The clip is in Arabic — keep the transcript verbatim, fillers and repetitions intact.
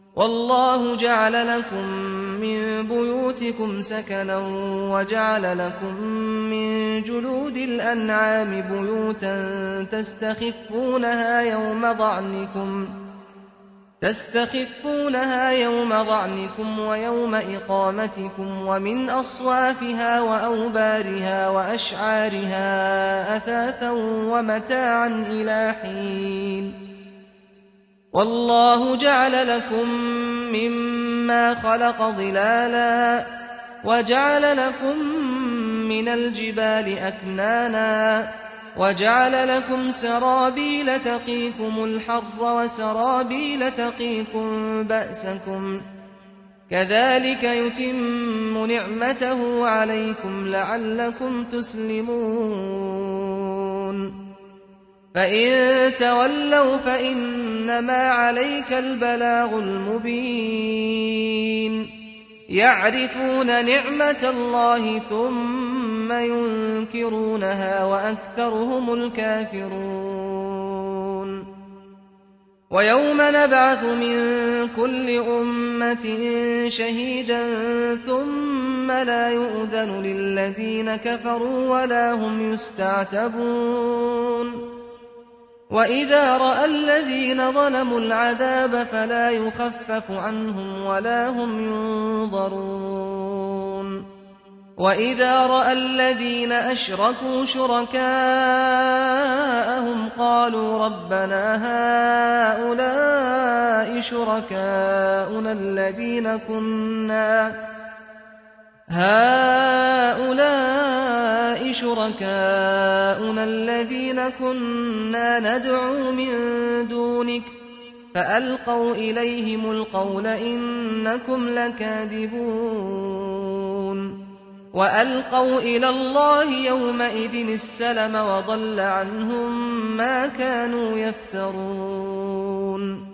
والله جعل لكم من بيوتكم سكنا وجعل لكم من جلود الأنعام بيوتا تستخفونها يوم ضعنكم تستخفونها يوم ضعنكم ويوم إقامتكم ومن أصوافها وأوبارها وأشعارها أثاثا ومتاعا إلى حين والله جعل لكم مما خلق ظلالا وجعل لكم من الجبال أكنانا وجعل لكم سرابيل تقيكم الحر وسرابيل تقيكم بأسكم كذلك يتم نعمته عليكم لعلكم تسلمون فإن تولوا فإنما عليك البلاغ المبين يعرفون نعمة الله ثم ينكرونها وأكثرهم الكافرون ويوم نبعث من كل أمة شهيدا ثم لا يؤذن للذين كفروا ولا هم يستعتبون وإذا رأى الذين ظلموا العذاب فلا يخفف عنهم ولا هم ينظرون وإذا رأى الذين أشركوا شركاءهم قالوا ربنا هؤلاء شركاؤنا الذين كنا هؤلاء شركاؤنا الذين كنا ندعو من دونك فألقوا إليهم القول إنكم لكاذبون وألقوا إلى الله يومئذ السلم وضل عنهم ما كانوا يفترون